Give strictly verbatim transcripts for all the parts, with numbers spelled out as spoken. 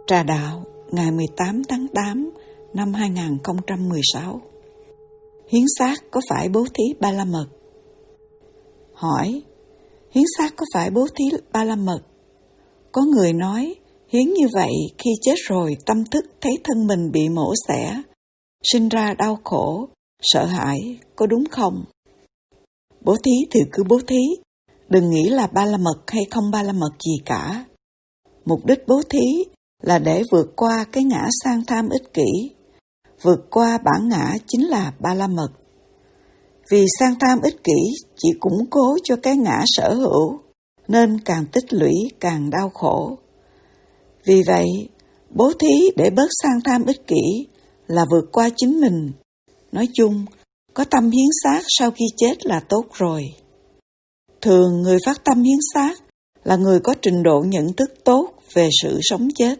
Trà Đạo, ngày mười tám tháng tám năm hai nghìn không trăm mười sáu. Hiến xác có phải bố thí ba la mật? Hỏi, hiến xác có phải bố thí ba la mật? Có người nói, hiến như vậy khi chết rồi tâm thức thấy thân mình bị mổ xẻ, sinh ra đau khổ, sợ hãi, có đúng không? Bố thí thì cứ bố thí, đừng nghĩ là ba la mật hay không ba la mật gì cả. Mục đích bố thí là để vượt qua cái ngã sang tham ích kỷ. Vượt qua bản ngã chính là ba la mật. Vì sang tham ích kỷ chỉ củng cố cho cái ngã sở hữu, nên càng tích lũy càng đau khổ. Vì vậy, bố thí để bớt sang tham ích kỷ là vượt qua chính mình. Nói chung, có tâm hiến xác sau khi chết là tốt rồi. Thường người phát tâm hiến xác là người có trình độ nhận thức tốt về sự sống chết.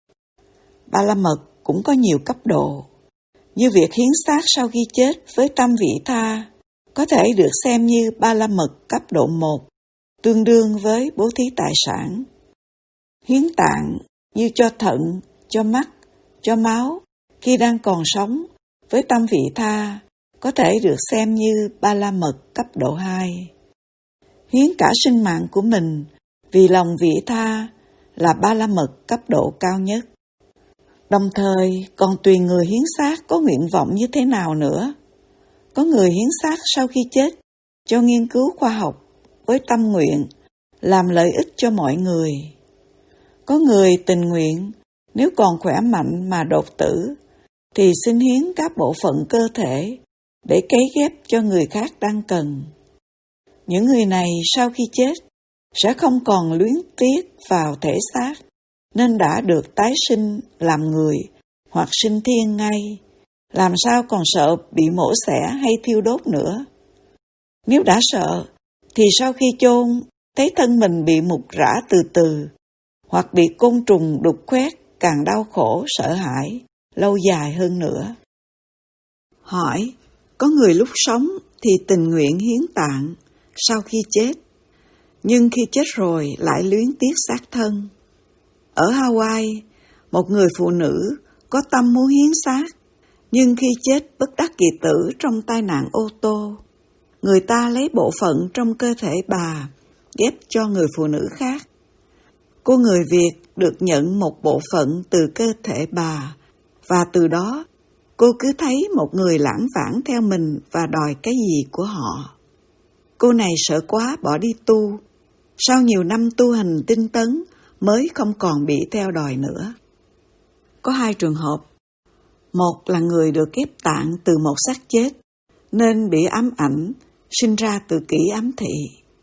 Ba la mật cũng có nhiều cấp độ, như việc hiến xác sau khi chết với tâm vị tha có thể được xem như ba la mật cấp độ một, tương đương với bố thí tài sản. Hiến tạng như cho thận, cho mắt, cho máu khi đang còn sống với tâm vị tha có thể được xem như ba la mật cấp độ hai. Hiến cả sinh mạng của mình vì lòng vị tha là ba la mật cấp độ cao nhất. Đồng thời còn tùy người hiến xác có nguyện vọng như thế nào nữa. Có người hiến xác sau khi chết cho nghiên cứu khoa học với tâm nguyện làm lợi ích cho mọi người. Có người tình nguyện nếu còn khỏe mạnh mà đột tử thì xin hiến các bộ phận cơ thể để cấy ghép cho người khác đang cần. Những người này sau khi chết sẽ không còn luyến tiếc vào thể xác, nên đã được tái sinh làm người hoặc sinh thiên ngay, làm sao còn sợ bị mổ xẻ hay thiêu đốt nữa. Nếu đã sợ, thì sau khi chôn thấy thân mình bị mục rã từ từ, hoặc bị côn trùng đục khoét càng đau khổ sợ hãi, lâu dài hơn nữa. Hỏi, có người lúc sống thì tình nguyện hiến tạng sau khi chết, nhưng khi chết rồi lại luyến tiếc xác thân. Ở Hawaii, một người phụ nữ có tâm muốn hiến xác, nhưng khi chết bất đắc kỳ tử trong tai nạn ô tô, người ta lấy bộ phận trong cơ thể bà ghép cho người phụ nữ khác. Cô người Việt được nhận một bộ phận từ cơ thể bà, và từ đó cô cứ thấy một người lãng vãng theo mình và đòi cái gì của họ. Cô này sợ quá bỏ đi tu. Sau nhiều năm tu hành tinh tấn mới không còn bị theo đòi nữa. Có hai trường hợp. Một là người được ghép tạng từ một xác chết nên bị ám ảnh, sinh ra tự kỷ ám thị.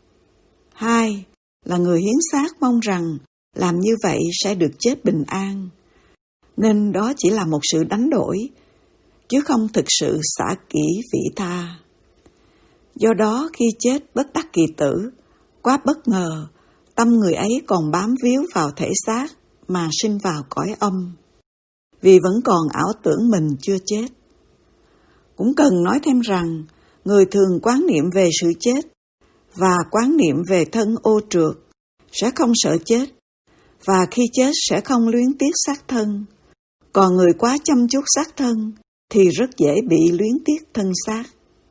Hai là người hiến xác mong rằng làm như vậy sẽ được chết bình an, nên đó chỉ là một sự đánh đổi, chứ không thực sự xả kỷ vị tha. Do đó khi chết bất đắc kỳ tử, quá bất ngờ, tâm người ấy còn bám víu vào thể xác mà sinh vào cõi âm, vì vẫn còn ảo tưởng mình chưa chết. Cũng cần nói thêm rằng, người thường quán niệm về sự chết và quán niệm về thân ô trượt sẽ không sợ chết, và khi chết sẽ không luyến tiếc xác thân. Còn người quá chăm chút xác thân thì rất dễ bị luyến tiếc thân xác.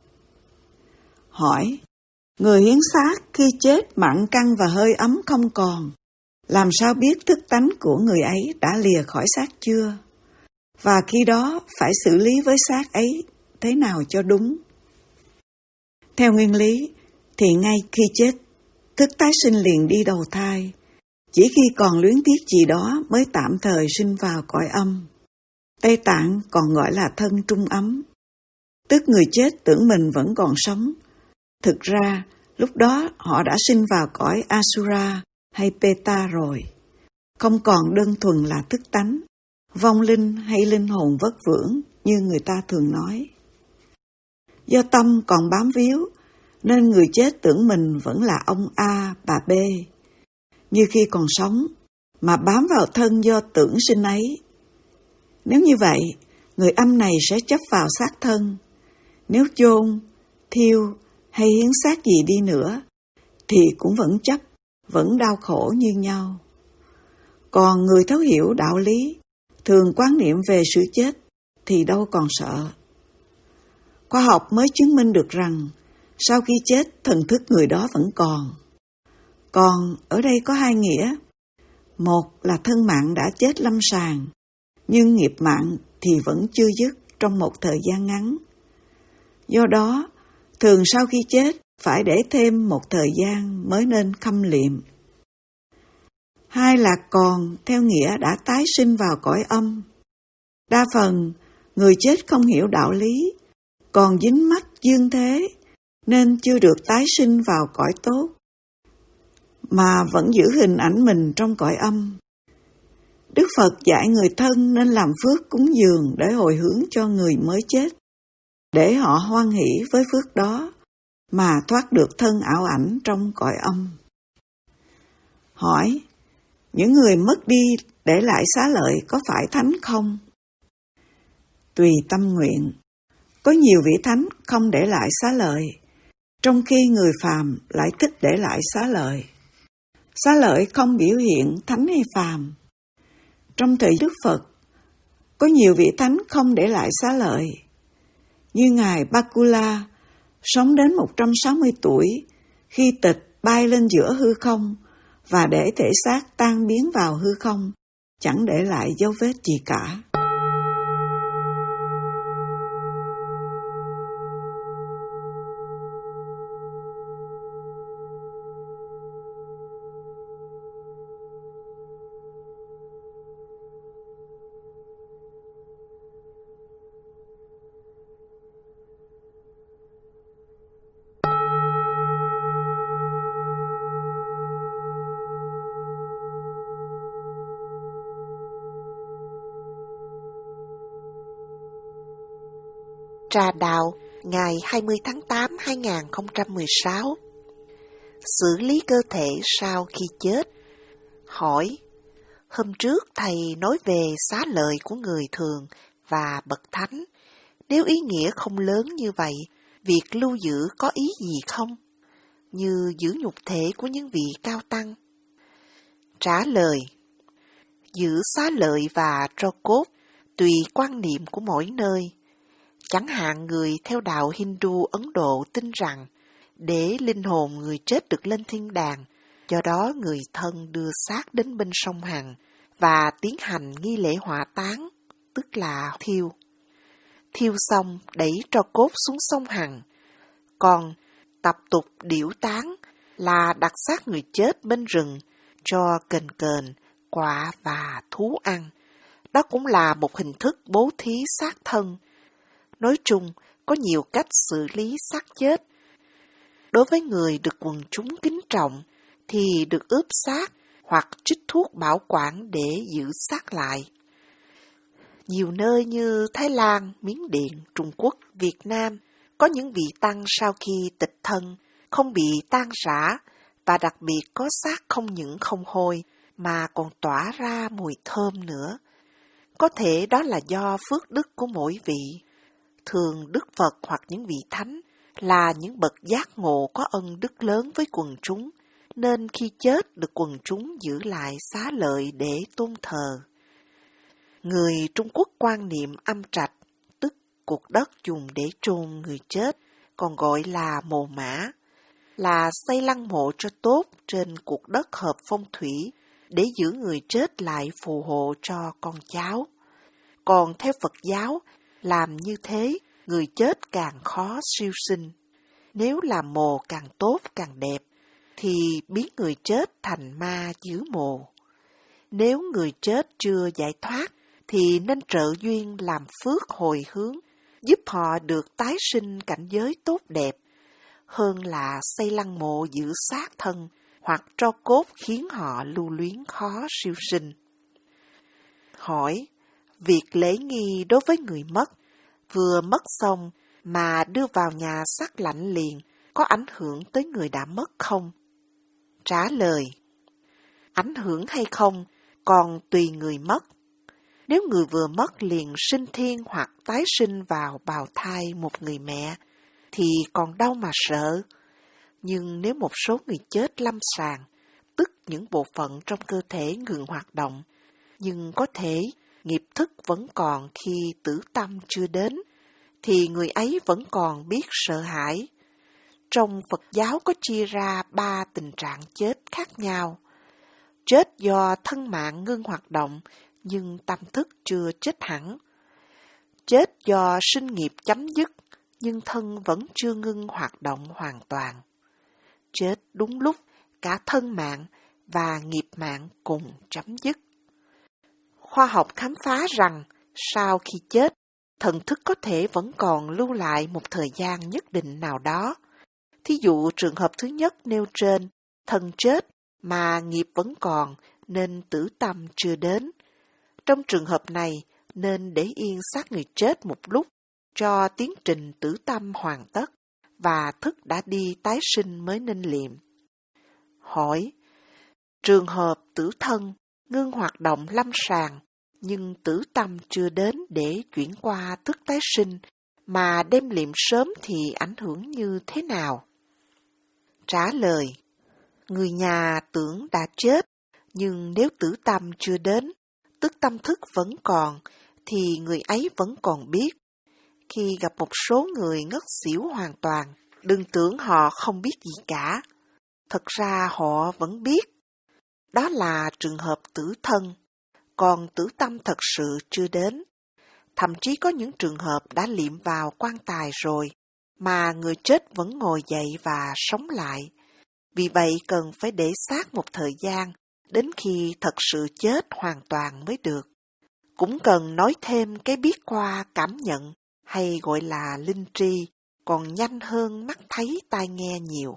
Hỏi, người hiến xác khi chết mặn căng và hơi ấm không còn, làm sao biết thức tánh của người ấy đã lìa khỏi xác chưa? Và khi đó phải xử lý với xác ấy thế nào cho đúng? Theo nguyên lý thì ngay khi chết, thức tái sinh liền đi đầu thai, chỉ khi còn luyến tiếc gì đó mới tạm thời sinh vào cõi âm. Tây Tạng còn gọi là thân trung ấm, tức người chết tưởng mình vẫn còn sống. Thực ra, lúc đó họ đã sinh vào cõi Asura hay Peta rồi, không còn đơn thuần là thức tánh, vong linh hay linh hồn vất vưởng như người ta thường nói. Do tâm còn bám víu, nên người chết tưởng mình vẫn là ông A, bà B, như khi còn sống, mà bám vào thân do tưởng sinh ấy. Nếu như vậy, người âm này sẽ chấp vào xác thân. Nếu chôn, thiêu hay hiến xác gì đi nữa, thì cũng vẫn chấp, vẫn đau khổ như nhau. Còn người thấu hiểu đạo lý, thường quan niệm về sự chết thì đâu còn sợ. Khoa học mới chứng minh được rằng sau khi chết thần thức người đó vẫn còn. Còn ở đây có hai nghĩa. Một là thân mạng đã chết lâm sàng, nhưng nghiệp mạng thì vẫn chưa dứt trong một thời gian ngắn. Do đó, thường sau khi chết phải để thêm một thời gian mới nên khâm liệm. Hai là còn theo nghĩa đã tái sinh vào cõi âm. Đa phần, người chết không hiểu đạo lý, còn dính mắc dương thế, nên chưa được tái sinh vào cõi tốt, mà vẫn giữ hình ảnh mình trong cõi âm. Đức Phật dạy người thân nên làm phước cúng dường để hồi hướng cho người mới chết, để họ hoan hỷ với phước đó, mà thoát được thân ảo ảnh trong cõi âm. Hỏi, những người mất đi để lại xá lợi có phải thánh không? Tùy tâm nguyện. Có nhiều vị thánh không để lại xá lợi, trong khi người phàm lại thích để lại xá lợi. Xá lợi không biểu hiện thánh hay phàm. Trong thời Đức Phật, có nhiều vị thánh không để lại xá lợi, như Ngài Bakula, sống đến một trăm sáu mươi tuổi, khi tịch bay lên giữa hư không, và để thể xác tan biến vào hư không, chẳng để lại dấu vết gì cả. Trà Đạo, ngày hai mươi tháng tám năm hai nghìn không trăm mười sáu. Xử lý cơ thể sau khi chết. Hỏi, hôm trước thầy nói về xá lợi của người thường và bậc thánh. Nếu ý nghĩa không lớn như vậy, việc lưu giữ có ý gì không? Như giữ nhục thể của những vị cao tăng. Trả lời, giữ xá lợi và tro cốt tùy quan niệm của mỗi nơi. Chẳng hạn người theo đạo Hindu Ấn Độ tin rằng để linh hồn người chết được lên thiên đàng, do đó người thân đưa xác đến bên sông Hằng và tiến hành nghi lễ hỏa táng, tức là thiêu. Thiêu xong đẩy tro cốt xuống sông Hằng. Còn tập tục điểu táng là đặt xác người chết bên rừng cho kền kền, quạ và thú ăn. Đó cũng là một hình thức bố thí xác thân. Nói chung, có nhiều cách xử lý xác chết. Đối với người được quần chúng kính trọng, thì được ướp xác hoặc trích thuốc bảo quản để giữ xác lại. Nhiều nơi như Thái Lan, Miến Điện, Trung Quốc, Việt Nam, có những vị tăng sau khi tịch thân, không bị tan rã, và đặc biệt có xác không những không hôi, mà còn tỏa ra mùi thơm nữa. Có thể đó là do phước đức của mỗi vị. Thường Đức Phật hoặc những vị thánh là những bậc giác ngộ có ân đức lớn với quần chúng, nên khi chết được quần chúng giữ lại xá lợi để tôn thờ. Người Trung Quốc quan niệm âm trạch, tức cột đất dùng để chôn người chết, còn gọi là mồ mã, là xây lăng mộ cho tốt trên cột đất hợp phong thủy để giữ người chết lại phù hộ cho con cháu. Còn theo Phật giáo, làm như thế, người chết càng khó siêu sinh. Nếu làm mồ càng tốt càng đẹp, thì biến người chết thành ma giữ mồ. Nếu người chết chưa giải thoát, thì nên trợ duyên làm phước hồi hướng, giúp họ được tái sinh cảnh giới tốt đẹp, hơn là xây lăng mộ giữ xác thân hoặc tro cốt khiến họ lưu luyến khó siêu sinh. Hỏi, việc lễ nghi đối với người mất, vừa mất xong mà đưa vào nhà xác lạnh liền, có ảnh hưởng tới người đã mất không? Trả lời, ảnh hưởng hay không còn tùy người mất. Nếu người vừa mất liền sinh thiên hoặc tái sinh vào bào thai một người mẹ, thì còn đâu mà sợ. Nhưng nếu một số người chết lâm sàng, tức những bộ phận trong cơ thể ngừng hoạt động, nhưng có thể nghiệp thức vẫn còn khi tử tâm chưa đến, thì người ấy vẫn còn biết sợ hãi. Trong Phật giáo có chia ra ba tình trạng chết khác nhau. Chết do thân mạng ngưng hoạt động, nhưng tâm thức chưa chết hẳn. Chết do sinh nghiệp chấm dứt, nhưng thân vẫn chưa ngưng hoạt động hoàn toàn. Chết đúng lúc cả thân mạng và nghiệp mạng cùng chấm dứt. Khoa học khám phá rằng sau khi chết, thần thức có thể vẫn còn lưu lại một thời gian nhất định nào đó. Thí dụ trường hợp thứ nhất nêu trên, thân chết mà nghiệp vẫn còn nên tử tâm chưa đến. Trong trường hợp này, nên để yên xác người chết một lúc cho tiến trình tử tâm hoàn tất và thức đã đi tái sinh mới nên liệm. Hỏi, trường hợp tử thân ngưng hoạt động lâm sàng nhưng tử tâm chưa đến để chuyển qua thức tái sinh mà đem liệm sớm thì ảnh hưởng như thế nào? Trả lời, người nhà tưởng đã chết, nhưng nếu tử tâm chưa đến, tức tâm thức vẫn còn, thì người ấy vẫn còn biết. Khi gặp một số người ngất xỉu hoàn toàn, đừng tưởng họ không biết gì cả. Thật ra họ vẫn biết. Đó là trường hợp tử thân, còn tử tâm thật sự chưa đến. Thậm chí có những trường hợp đã liệm vào quan tài rồi, mà người chết vẫn ngồi dậy và sống lại. Vì vậy cần phải để xác một thời gian, đến khi thật sự chết hoàn toàn mới được. Cũng cần nói thêm cái biết qua cảm nhận, hay gọi là linh tri, còn nhanh hơn mắt thấy tai nghe nhiều.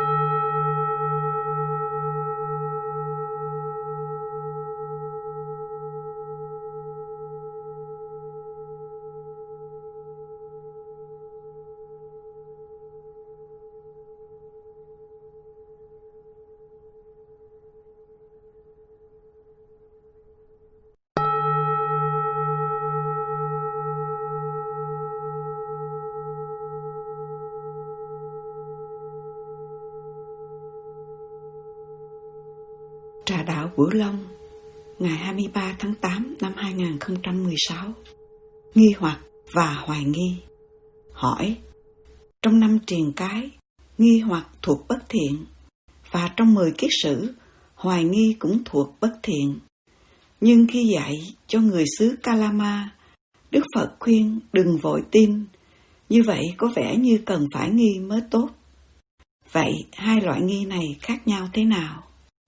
Trà đạo Bửu Long, ngày hai mươi ba tháng tám năm hai nghìn không trăm mười sáu. Nghi hoặc và hoài nghi. Hỏi, trong năm triền cái, nghi hoặc thuộc bất thiện, và trong mười kiết sử, hoài nghi cũng thuộc bất thiện. Nhưng khi dạy cho người xứ Kalama, Đức Phật khuyên đừng vội tin, như vậy có vẻ như cần phải nghi mới tốt. Vậy hai loại nghi này khác nhau thế nào?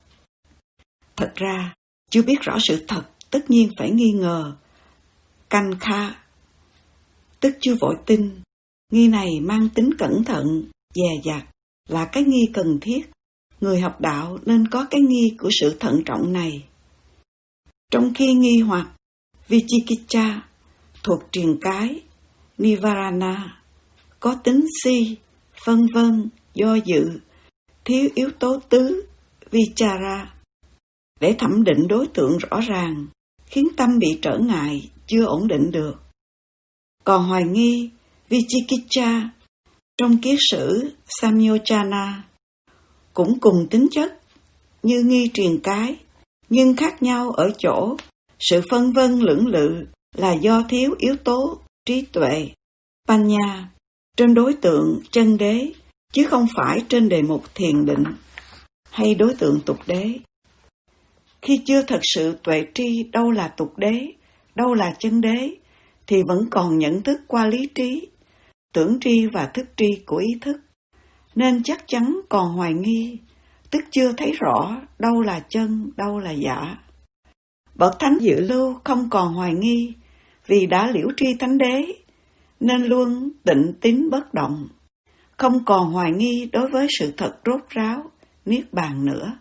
Thật ra, chưa biết rõ sự thật, tất nhiên phải nghi ngờ. Kankha, tức chưa vội tin. Nghi này mang tính cẩn thận, dè dặt, là cái nghi cần thiết. Người học đạo nên có cái nghi của sự thận trọng này. Trong khi nghi hoặc, Vichikicha, thuộc triền cái, Nivarana, có tính si, phân vân, do dự, thiếu yếu tố tứ, Vichara, để thẩm định đối tượng rõ ràng, khiến tâm bị trở ngại, chưa ổn định được. Còn hoài nghi, Vichikicha, trong kiết sử Samyochana, cũng cùng tính chất như nghi triền cái, nhưng khác nhau ở chỗ sự phân vân lưỡng lự là do thiếu yếu tố trí tuệ, Panya, trên đối tượng chân đế, chứ không phải trên đề mục thiền định hay đối tượng tục đế. Khi chưa thật sự tuệ tri đâu là tục đế, đâu là chân đế, thì vẫn còn nhận thức qua lý trí, tưởng tri và thức tri của ý thức, nên chắc chắn còn hoài nghi, tức chưa thấy rõ đâu là chân, đâu là giả. Bậc thánh dự lưu không còn hoài nghi, vì đã liễu tri thánh đế, nên luôn tịnh tín bất động, không còn hoài nghi đối với sự thật rốt ráo, niết bàn nữa.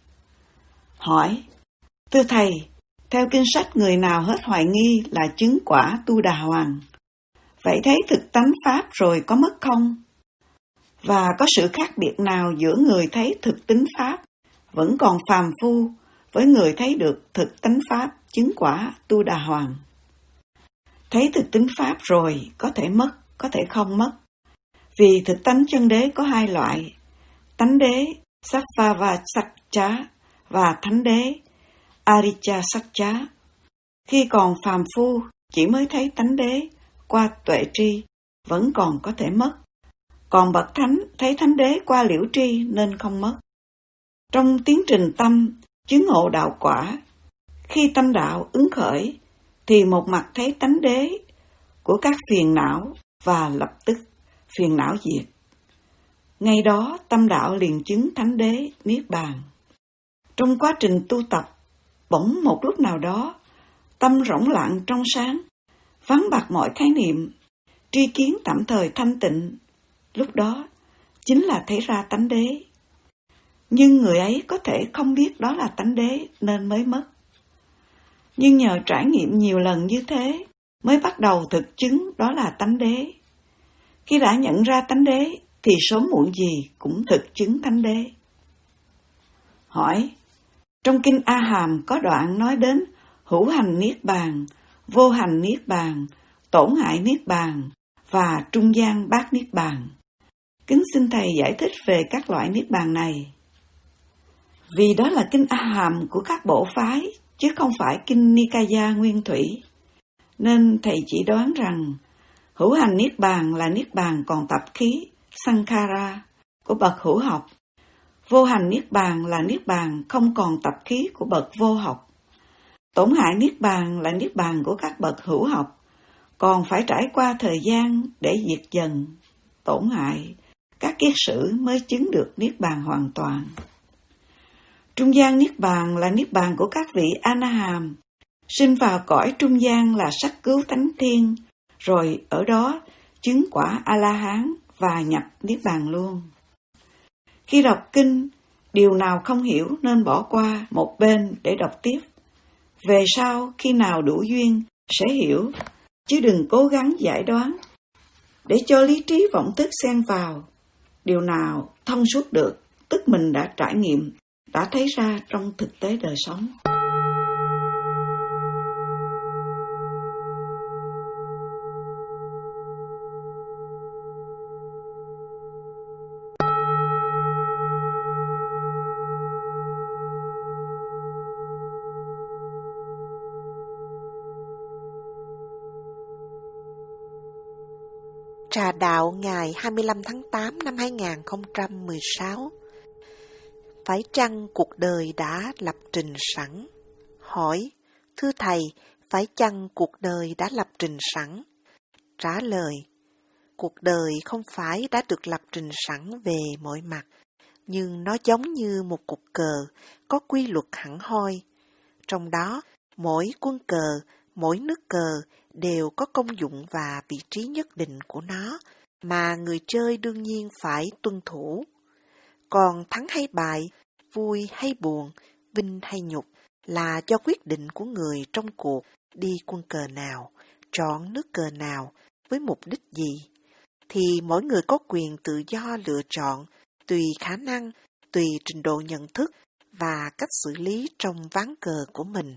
Hỏi, thưa Thầy, theo kinh sách người nào hết hoài nghi là chứng quả Tu Đà Hoàng. Vậy thấy thực tánh Pháp rồi có mất không? Và có sự khác biệt nào giữa người thấy thực tính Pháp vẫn còn phàm phu với người thấy được thực tánh Pháp chứng quả Tu Đà Hoàng? Thấy thực tính Pháp rồi có thể mất, có thể không mất. Vì thực tánh chân đế có hai loại, tánh đế Sappavasacca và thánh đế Aricha Satcha. Khi còn phàm phu, chỉ mới thấy tánh đế qua tuệ tri, vẫn còn có thể mất. Còn bậc thánh thấy thánh đế qua liễu tri nên không mất. Trong tiến trình tâm, chứng ngộ đạo quả, khi tâm đạo ứng khởi, thì một mặt thấy tánh đế của các phiền não và lập tức phiền não diệt. Ngay đó tâm đạo liền chứng thánh đế niết bàn. Trong quá trình tu tập, bỗng một lúc nào đó, tâm rỗng lặng trong sáng, vắng bặt mọi khái niệm, tri kiến tạm thời thanh tịnh. Lúc đó chính là thấy ra tánh đế. Nhưng người ấy có thể không biết đó là tánh đế nên mới mất. Nhưng nhờ trải nghiệm nhiều lần như thế, mới bắt đầu thực chứng đó là tánh đế. Khi đã nhận ra tánh đế, thì sớm muộn gì cũng thực chứng tánh đế. Hỏi, trong Kinh A Hàm có đoạn nói đến hữu hành niết bàn, vô hành niết bàn, tổn hại niết bàn và trung gian bát niết bàn. Kính xin Thầy giải thích về các loại niết bàn này. Vì đó là Kinh A Hàm của các bộ phái, chứ không phải Kinh Nikaya Nguyên Thủy, nên Thầy chỉ đoán rằng hữu hành niết bàn là niết bàn còn tập khí, sankhara, của bậc hữu học. Vô hành niết bàn là niết bàn không còn tập khí của bậc vô học. Tổn hại niết bàn là niết bàn của các bậc hữu học, còn phải trải qua thời gian để diệt dần tổn hại, các kiết sử mới chứng được niết bàn hoàn toàn. Trung gian niết bàn là niết bàn của các vị A-na-hàm, sinh vào cõi trung gian là sắc cứu tánh thiên, rồi ở đó chứng quả A-la-hán và nhập niết bàn luôn. Khi đọc kinh, điều nào không hiểu nên bỏ qua một bên để đọc tiếp. Về sau, khi nào đủ duyên, sẽ hiểu, chứ đừng cố gắng giải đoán, để cho lý trí vọng thức xen vào. Điều nào thông suốt được, tức mình đã trải nghiệm, đã thấy ra trong thực tế đời sống. Trà đạo ngày hai mươi lăm tháng tám năm hai nghìn không trăm mười sáu. Phải chăng cuộc đời đã lập trình sẵn? Hỏi, thưa Thầy, phải chăng cuộc đời đã lập trình sẵn? Trả lời, cuộc đời không phải đã được lập trình sẵn về mọi mặt, nhưng nó giống như một cục cờ, có quy luật hẳn hoi. Trong đó, mỗi quân cờ, mỗi nước cờ đều có công dụng và vị trí nhất định của nó, mà người chơi đương nhiên phải tuân thủ. Còn thắng hay bại, vui hay buồn, vinh hay nhục là do quyết định của người trong cuộc đi quân cờ nào, chọn nước cờ nào, với mục đích gì, thì mỗi người có quyền tự do lựa chọn, tùy khả năng, tùy trình độ nhận thức và cách xử lý trong ván cờ của mình.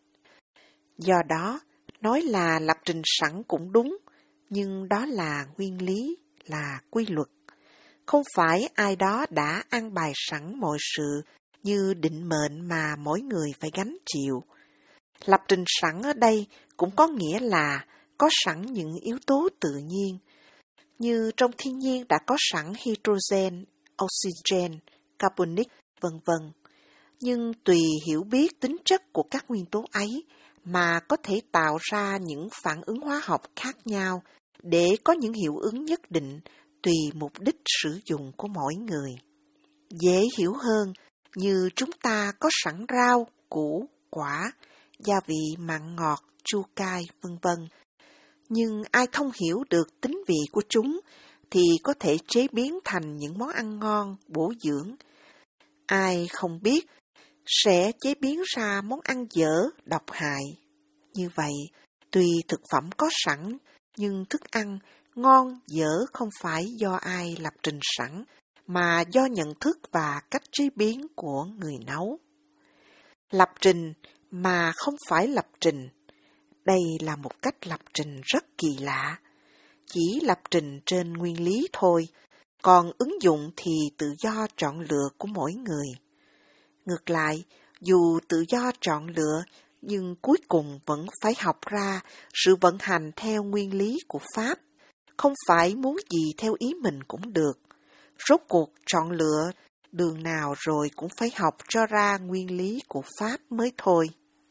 Do đó, nói là lập trình sẵn cũng đúng, nhưng đó là nguyên lý, là quy luật. Không phải ai đó đã an bài sẵn mọi sự như định mệnh mà mỗi người phải gánh chịu. Lập trình sẵn ở đây cũng có nghĩa là có sẵn những yếu tố tự nhiên, như trong thiên nhiên đã có sẵn hydrogen, oxygen, carbonic, vân vân. Nhưng tùy hiểu biết tính chất của các nguyên tố ấy mà có thể tạo ra những phản ứng hóa học khác nhau để có những hiệu ứng nhất định tùy mục đích sử dụng của mỗi người. Dễ hiểu hơn, như chúng ta có sẵn rau, củ, quả, gia vị mặn ngọt, chua cay, vân vân. Nhưng ai thông hiểu được tính vị của chúng thì có thể chế biến thành những món ăn ngon, bổ dưỡng. Ai không biết sẽ chế biến ra món ăn dở, độc hại. Như vậy, tuy thực phẩm có sẵn, nhưng thức ăn ngon, dở không phải do ai lập trình sẵn, mà do nhận thức và cách chế biến của người nấu. Lập trình mà không phải lập trình. Đây là một cách lập trình rất kỳ lạ. Chỉ lập trình trên nguyên lý thôi, còn ứng dụng thì tự do chọn lựa của mỗi người. Ngược lại, Dù tự do chọn lựa, nhưng cuối cùng vẫn phải học ra sự vận hành theo nguyên lý của Pháp. Không phải muốn gì theo ý mình cũng được. Rốt cuộc chọn lựa đường nào rồi cũng phải học cho ra nguyên lý của Pháp mới thôi.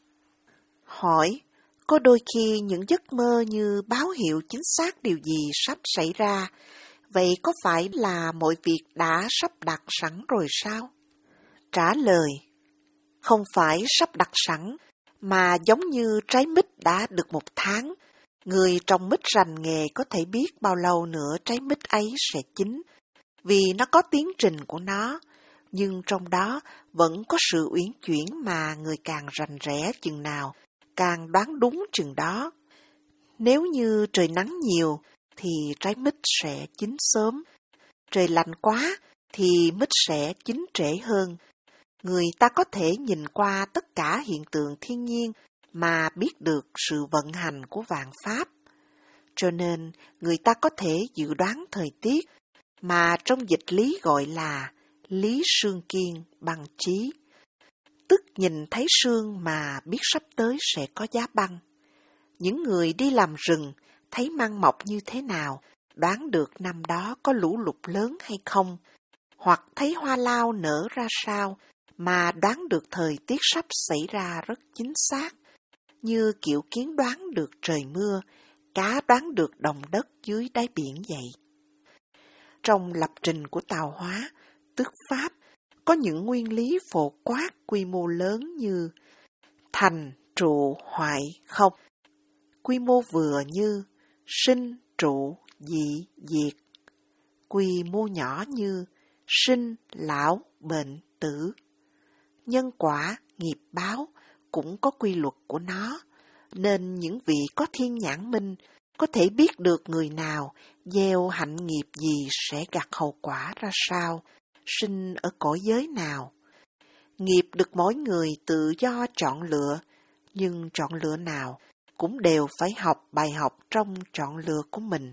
Hỏi, có đôi khi những giấc mơ như báo hiệu chính xác điều gì sắp xảy ra, vậy có phải là mọi việc đã sắp đặt sẵn rồi sao? Trả lời, không phải sắp đặt sẵn, mà giống như trái mít đã được một tháng. Người trồng mít rành nghề có thể biết bao lâu nữa trái mít ấy sẽ chín, vì nó có tiến trình của nó, nhưng trong đó vẫn có sự uyển chuyển mà người càng rành rẽ chừng nào, càng đoán đúng chừng đó. Nếu như trời nắng nhiều, thì trái mít sẽ chín sớm. Trời lạnh quá, thì mít sẽ chín trễ hơn. Người ta có thể nhìn qua tất cả hiện tượng thiên nhiên mà biết được sự vận hành của vạn pháp. Cho nên, người ta có thể dự đoán thời tiết, mà trong dịch lý gọi là lý sương kiên băng trí. Tức nhìn thấy sương mà biết sắp tới sẽ có giá băng. Những người đi làm rừng thấy măng mọc như thế nào, đoán được năm đó có lũ lụt lớn hay không, hoặc thấy hoa lao nở ra sao, mà đoán được thời tiết sắp xảy ra rất chính xác, như kiểu kiến đoán được trời mưa, cá đoán được đồng đất dưới đáy biển vậy. Trong lập trình của tạo hóa, tức Pháp, có những nguyên lý phổ quát quy mô lớn như thành, trụ, hoại, không. Quy mô vừa như sinh, trụ, dị, diệt. Quy mô nhỏ như sinh, lão, bệnh, tử. Nhân quả, nghiệp báo cũng có quy luật của nó, nên những vị có thiên nhãn minh có thể biết được người nào gieo hạnh nghiệp gì sẽ gặt hậu quả ra sao, sinh ở cõi giới nào. Nghiệp được mỗi người tự do chọn lựa, nhưng chọn lựa nào cũng đều phải học bài học trong chọn lựa của mình.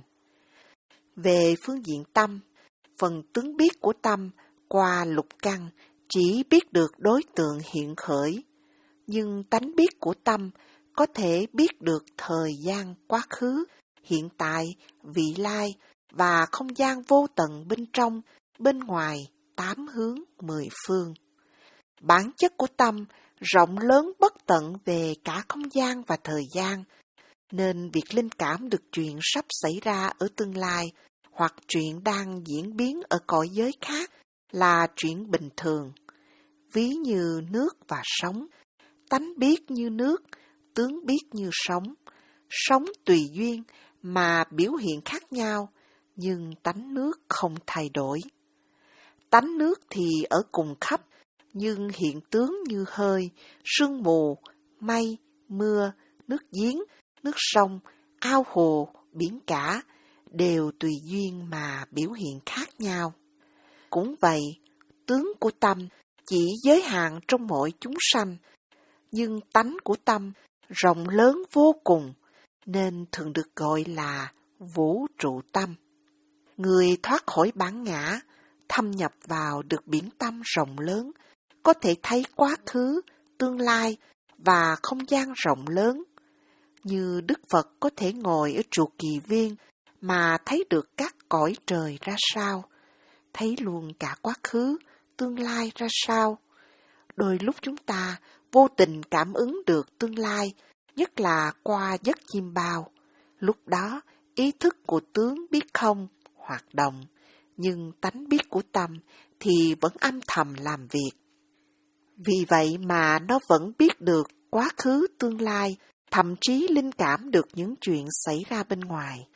Về phương diện tâm, phần tướng biết của tâm qua lục căn chỉ biết được đối tượng hiện khởi, nhưng tánh biết của tâm có thể biết được thời gian quá khứ, hiện tại, vị lai và không gian vô tận bên trong, bên ngoài, tám hướng, mười phương. Bản chất của tâm rộng lớn bất tận về cả không gian và thời gian, nên việc linh cảm được chuyện sắp xảy ra ở tương lai hoặc chuyện đang diễn biến ở cõi giới khác là chuyện bình thường. Ví như nước và sóng, tánh biết như nước, tướng biết như sóng. Sóng tùy duyên mà biểu hiện khác nhau, nhưng tánh nước không thay đổi. Tánh nước thì ở cùng khắp, nhưng hiện tướng như hơi, sương mù, mây, mưa, nước giếng, nước sông, ao hồ, biển cả, đều tùy duyên mà biểu hiện khác nhau. Cũng vậy, tướng của tâm chỉ giới hạn trong mỗi chúng sanh, nhưng tánh của tâm rộng lớn vô cùng, nên thường được gọi là vũ trụ tâm. Người thoát khỏi bản ngã, thâm nhập vào được biển tâm rộng lớn, có thể thấy quá khứ, tương lai và không gian rộng lớn. Như Đức Phật có thể ngồi ở trụ Kỳ Viên mà thấy được các cõi trời ra sao, thấy luôn cả quá khứ, tương lai ra sao. Đôi lúc chúng ta vô tình cảm ứng được tương lai, nhất là qua giấc chim bao. Lúc đó, ý thức của tướng biết không hoạt động, nhưng tánh biết của tâm thì vẫn âm thầm làm việc. Vì vậy mà nó vẫn biết được quá khứ tương lai, thậm chí linh cảm được những chuyện xảy ra bên ngoài.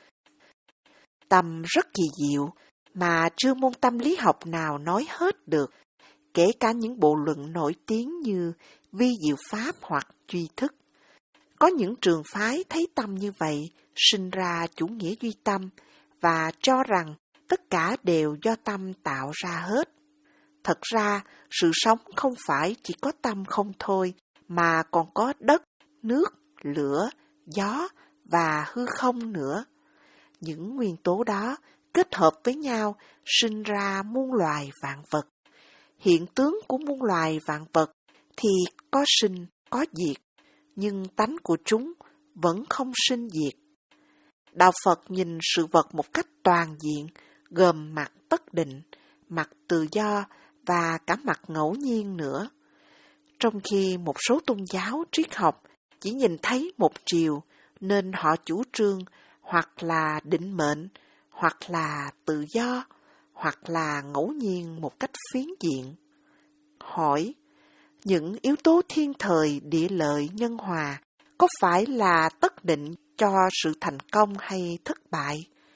Tâm rất kỳ diệu, mà chưa môn tâm lý học nào nói hết được, kể cả những bộ luận nổi tiếng như vi diệu pháp hoặc duy thức. Có những trường phái thấy tâm như vậy, sinh ra chủ nghĩa duy tâm, và cho rằng tất cả đều do tâm tạo ra hết. Thật ra, sự sống không phải chỉ có tâm không thôi, mà còn có đất, nước, lửa, gió và hư không nữa. Những nguyên tố đó kết hợp với nhau sinh ra muôn loài vạn vật. Hiện tướng của muôn loài vạn vật thì có sinh, có diệt, nhưng tánh của chúng vẫn không sinh diệt. Đạo Phật nhìn sự vật một cách toàn diện, gồm mặt bất định, mặt tự do và cả mặt ngẫu nhiên nữa. Trong khi một số tôn giáo triết học chỉ nhìn thấy một chiều, nên họ chủ trương hoặc là định mệnh, hoặc là tự do, hoặc là ngẫu nhiên một cách phiến diện. Hỏi, những yếu tố thiên thời, địa lợi, nhân hòa có phải là tất định cho sự thành công hay thất bại?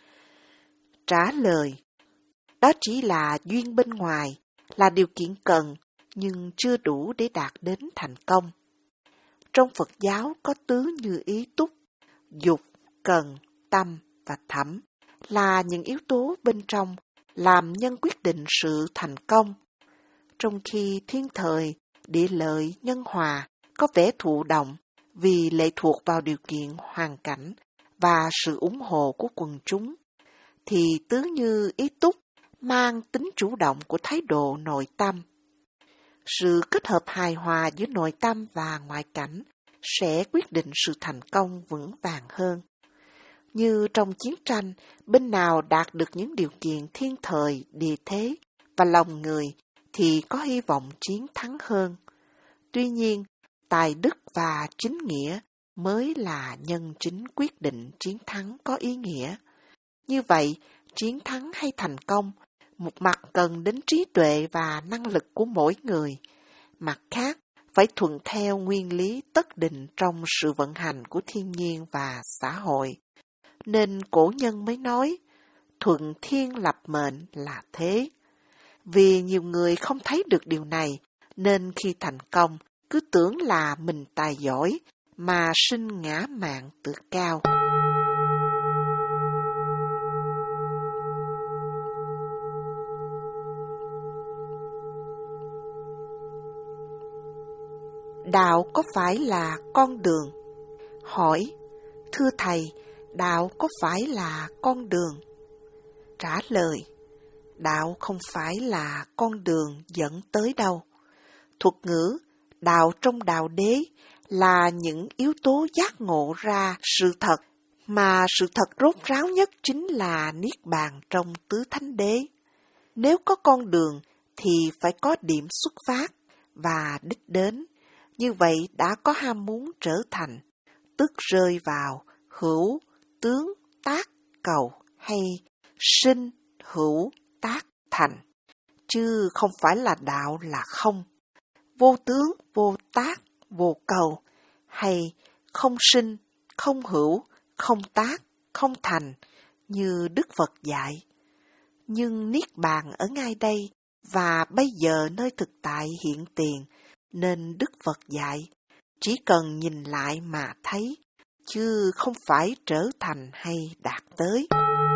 Trả lời, đó chỉ là duyên bên ngoài, là điều kiện cần, nhưng chưa đủ để đạt đến thành công. Trong Phật giáo có tứ như ý túc, dục, cần, tâm và thẩm là những yếu tố bên trong làm nhân quyết định sự thành công. Trong khi thiên thời, địa lợi, nhân hòa có vẻ thụ động vì lệ thuộc vào điều kiện hoàn cảnh và sự ủng hộ của quần chúng, thì tứ như ý túc mang tính chủ động của thái độ nội tâm. Sự kết hợp hài hòa giữa nội tâm và ngoại cảnh sẽ quyết định sự thành công vững vàng hơn. Như trong chiến tranh, bên nào đạt được những điều kiện thiên thời, địa thế và lòng người thì có hy vọng chiến thắng hơn. Tuy nhiên, tài đức và chính nghĩa mới là nhân chính quyết định chiến thắng có ý nghĩa. Như vậy, chiến thắng hay thành công, một mặt cần đến trí tuệ và năng lực của mỗi người, mặt khác phải thuận theo nguyên lý tất định trong sự vận hành của thiên nhiên và xã hội. Nên cổ nhân mới nói, thuận thiên lập mệnh là thế. Vì nhiều người không thấy được điều này, nên khi thành công, cứ tưởng là mình tài giỏi, mà sinh ngã mạn tự cao. Đạo có phải là con đường? Hỏi, thưa Thầy, đạo có phải là con đường? Trả lời, đạo không phải là con đường dẫn tới đâu. Thuật ngữ đạo trong đạo đế là những yếu tố giác ngộ ra sự thật, mà sự thật rốt ráo nhất chính là niết bàn trong tứ thánh đế. Nếu có con đường thì phải có điểm xuất phát và đích đến. Như vậy đã có ham muốn trở thành, tức rơi vào hữu, tướng, tác, cầu hay sinh, hữu, tác, thành, chứ không phải là đạo là không. Vô tướng, vô tác, vô cầu, hay không sinh, không hữu, không tác, không thành, như Đức Phật dạy. Nhưng Niết Bàn ở ngay đây và bây giờ nơi thực tại hiện tiền, nên Đức Phật dạy, chỉ cần nhìn lại mà thấy, chứ không phải trở thành hay đạt tới.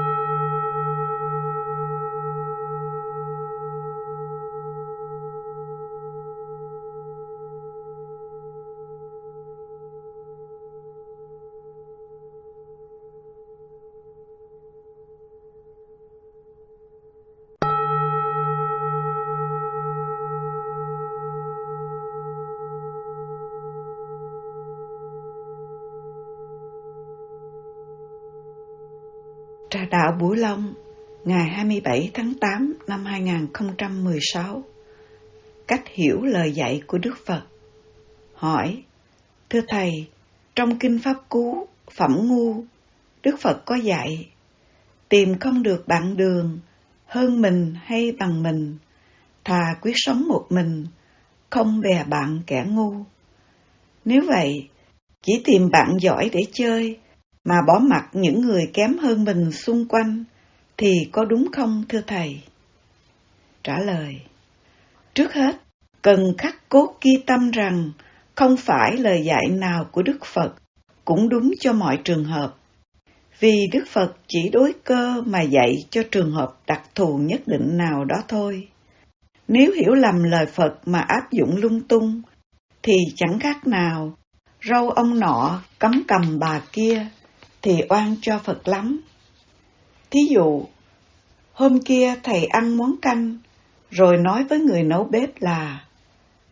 Trà đạo Bửu Long, ngày hai mươi bảy tháng tám năm hai nghìn không trăm mười sáu. Cách hiểu lời dạy của Đức Phật. Hỏi, thưa Thầy, trong Kinh Pháp Cú, Phẩm Ngu, Đức Phật có dạy, tìm không được bạn đường, hơn mình hay bằng mình, thà quyết sống một mình, không bè bạn kẻ ngu. Nếu vậy, chỉ tìm bạn giỏi để chơi, mà bỏ mặc những người kém hơn mình xung quanh, thì có đúng không thưa Thầy? Trả lời, trước hết, cần khắc cốt ghi tâm rằng không phải lời dạy nào của Đức Phật cũng đúng cho mọi trường hợp. Vì Đức Phật chỉ đối cơ mà dạy cho trường hợp đặc thù nhất định nào đó thôi. Nếu hiểu lầm lời Phật mà áp dụng lung tung, thì chẳng khác nào râu ông nọ cắm cầm bà kia, thì oan cho Phật lắm. Thí dụ, hôm kia thầy ăn món canh, rồi nói với người nấu bếp là,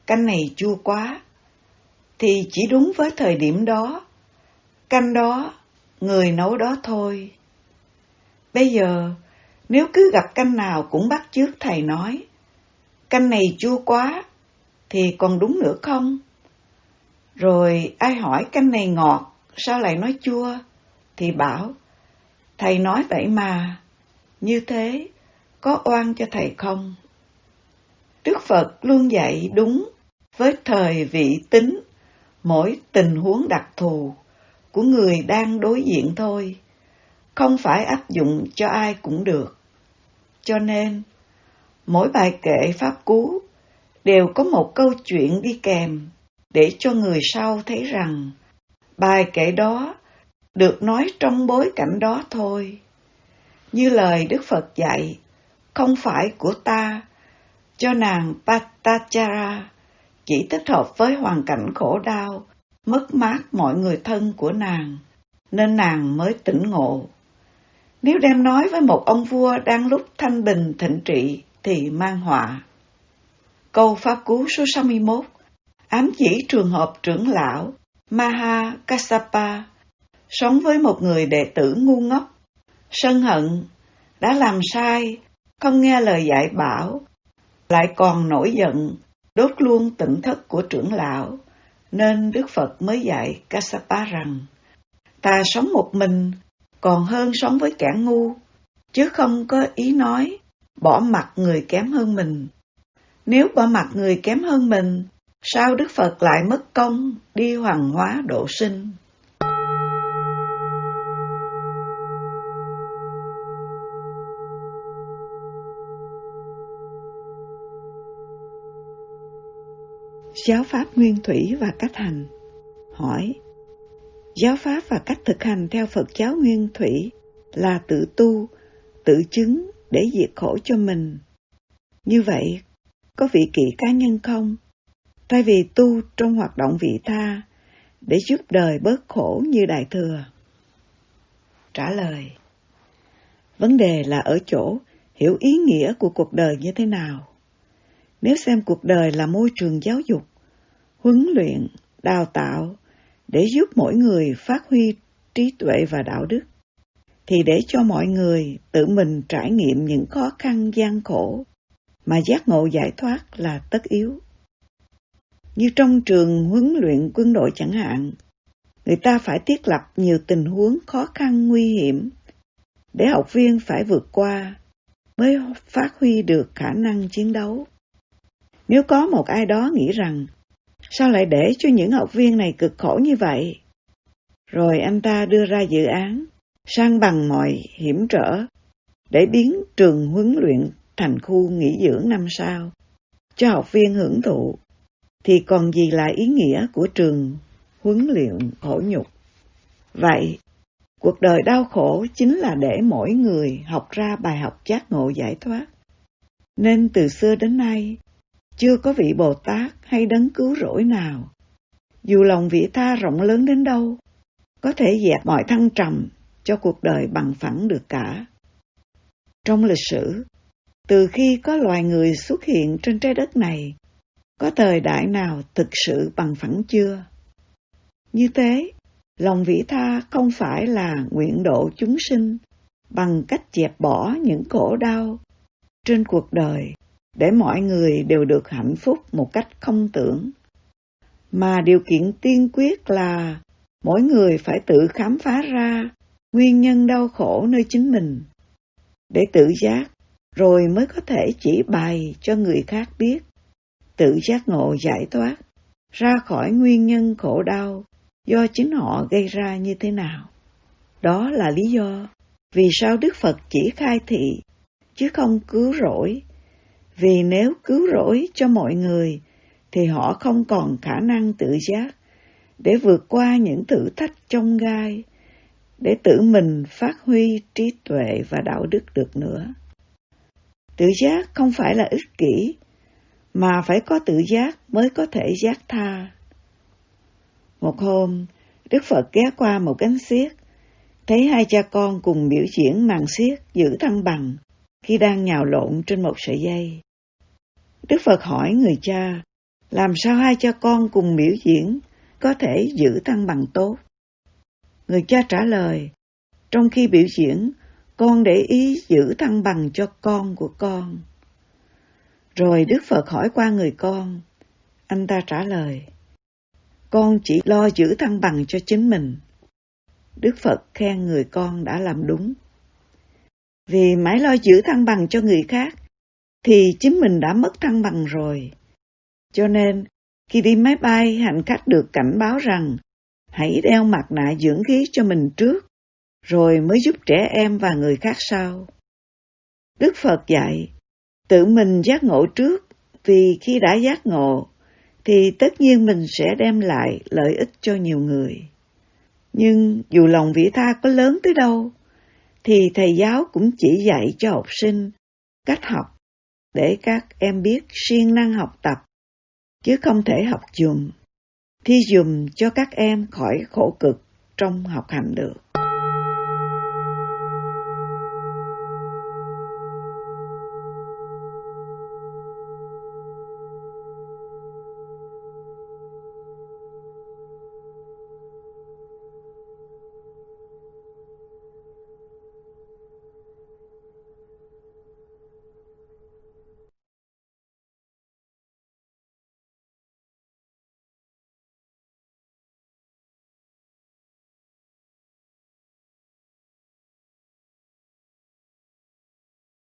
canh này chua quá, thì chỉ đúng với thời điểm đó, canh đó, người nấu đó thôi. Bây giờ, nếu cứ gặp canh nào cũng bắt chước thầy nói, canh này chua quá, thì còn đúng nữa không? Rồi ai hỏi canh này ngọt, sao lại nói chua? Thì bảo, thầy nói vậy mà, như thế, có oan cho thầy không? Đức Phật luôn dạy đúng với thời vị tính, mỗi tình huống đặc thù của người đang đối diện thôi, không phải áp dụng cho ai cũng được. Cho nên, mỗi bài kệ Pháp Cú đều có một câu chuyện đi kèm để cho người sau thấy rằng bài kệ đó được nói trong bối cảnh đó thôi. Như lời Đức Phật dạy, không phải của ta, cho nàng Patachara chỉ thích hợp với hoàn cảnh khổ đau, mất mát mọi người thân của nàng, nên nàng mới tỉnh ngộ. Nếu đem nói với một ông vua đang lúc thanh bình thịnh trị thì mang họa. Câu Pháp Cú số sáu mươi mốt ám chỉ trường hợp trưởng lão Maha Kassapa sống với một người đệ tử ngu ngốc, sân hận, đã làm sai, không nghe lời dạy bảo, lại còn nổi giận, đốt luôn tịnh thất của trưởng lão, nên Đức Phật mới dạy Kassapa rằng, ta sống một mình còn hơn sống với kẻ ngu, chứ không có ý nói bỏ mặc người kém hơn mình. Nếu bỏ mặc người kém hơn mình, sao Đức Phật lại mất công đi hoàng hóa độ sinh? Giáo pháp nguyên thủy và cách hành. Hỏi: giáo pháp và cách thực hành theo Phật giáo nguyên thủy là tự tu, tự chứng để diệt khổ cho mình. Như vậy, có vị kỷ cá nhân không? Thay vì tu trong hoạt động vị tha để giúp đời bớt khổ như Đại Thừa? Trả lời: vấn đề là ở chỗ hiểu ý nghĩa của cuộc đời như thế nào. Nếu xem cuộc đời là môi trường giáo dục, huấn luyện, đào tạo để giúp mỗi người phát huy trí tuệ và đạo đức, thì để cho mọi người tự mình trải nghiệm những khó khăn gian khổ mà giác ngộ giải thoát là tất yếu. Như trong trường huấn luyện quân đội chẳng hạn, người ta phải thiết lập nhiều tình huống khó khăn nguy hiểm để học viên phải vượt qua mới phát huy được khả năng chiến đấu. Nếu có một ai đó nghĩ rằng sao lại để cho những học viên này cực khổ như vậy, rồi anh ta đưa ra dự án san bằng mọi hiểm trở để biến trường huấn luyện thành khu nghỉ dưỡng năm sao cho học viên hưởng thụ, thì còn gì là ý nghĩa của trường huấn luyện khổ nhục. Vậy, cuộc đời đau khổ chính là để mỗi người học ra bài học giác ngộ giải thoát. Nên từ xưa đến nay, chưa có vị Bồ Tát hay đấng cứu rỗi nào, dù lòng vị tha rộng lớn đến đâu, có thể dẹp mọi thăng trầm cho cuộc đời bằng phẳng được cả. Trong lịch sử, từ khi có loài người xuất hiện trên trái đất này, có thời đại nào thực sự bằng phẳng chưa? Như thế, lòng vĩ tha không phải là nguyện độ chúng sinh bằng cách dẹp bỏ những khổ đau trên cuộc đời để mọi người đều được hạnh phúc một cách không tưởng, mà điều kiện tiên quyết là mỗi người phải tự khám phá ra nguyên nhân đau khổ nơi chính mình, để tự giác, rồi mới có thể chỉ bày cho người khác biết, tự giác ngộ giải thoát, ra khỏi nguyên nhân khổ đau do chính họ gây ra như thế nào. Đó là lý do vì sao Đức Phật chỉ khai thị, chứ không cứu rỗi. Vì nếu cứu rỗi cho mọi người, thì họ không còn khả năng tự giác để vượt qua những thử thách chông gai, để tự mình phát huy trí tuệ và đạo đức được nữa. Tự giác không phải là ích kỷ, mà phải có tự giác mới có thể giác tha. Một hôm, Đức Phật ghé qua một gánh xiếc, thấy hai cha con cùng biểu diễn màn xiếc giữ thăng bằng khi đang nhào lộn trên một sợi dây. Đức Phật hỏi người cha, Làm sao hai cha con cùng biểu diễn có thể giữ thăng bằng tốt? Người cha trả lời, trong khi biểu diễn, con để ý giữ thăng bằng cho con của con. Rồi Đức Phật hỏi qua người con. Anh ta trả lời, con chỉ lo giữ thăng bằng cho chính mình. Đức Phật khen người con đã làm đúng. Vì mãi lo giữ thăng bằng cho người khác, thì chính mình đã mất thăng bằng rồi. Cho nên, khi đi máy bay, hành khách được cảnh báo rằng hãy đeo mặt nạ dưỡng khí cho mình trước, rồi mới giúp trẻ em và người khác sau. Đức Phật dạy, tự mình giác ngộ trước, vì khi đã giác ngộ, thì tất nhiên mình sẽ đem lại lợi ích cho nhiều người. Nhưng dù lòng vị tha có lớn tới đâu, thì thầy giáo cũng chỉ dạy cho học sinh cách học để các em biết siêng năng học tập, chứ không thể học dùm, thi dùm cho các em khỏi khổ cực trong học hành được.